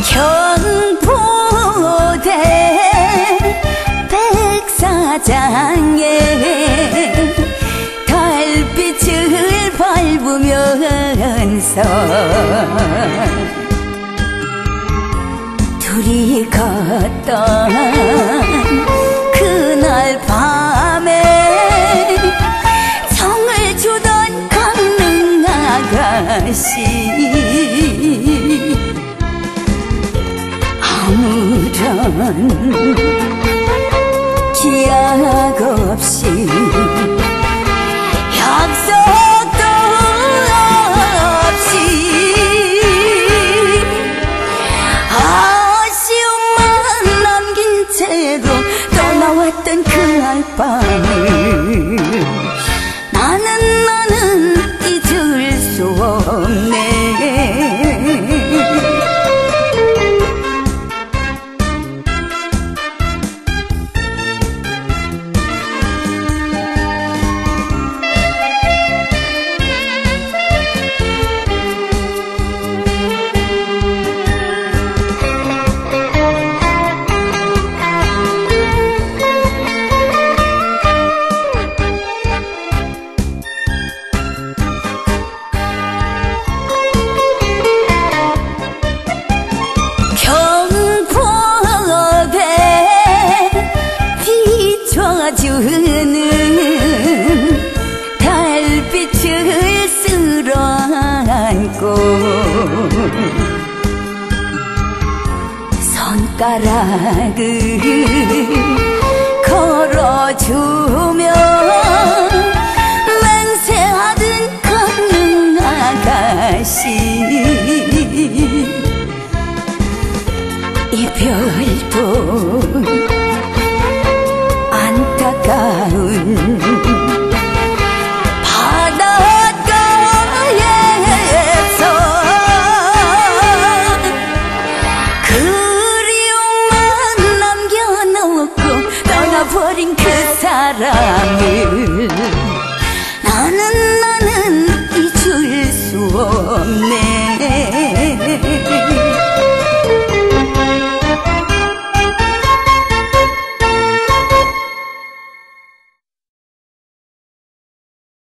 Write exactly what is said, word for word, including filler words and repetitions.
경포대 백사장에 달빛을 밟으면서 둘이 걷던 그날 밤에 성을 주던 강릉 아가씨 아무런 기약 없이 약속도 없이 아쉬움만 남긴 채로 떠나왔던 그날 밤을 나는 나는 잊을 수 없네. 주는 달빛을 쓸어안고 손가락을 걸어주며 맹세하던 강릉 아가씨 이별도 안타까운 바닷가에서 그리움만 남겨놓고 떠나버린 그 사람을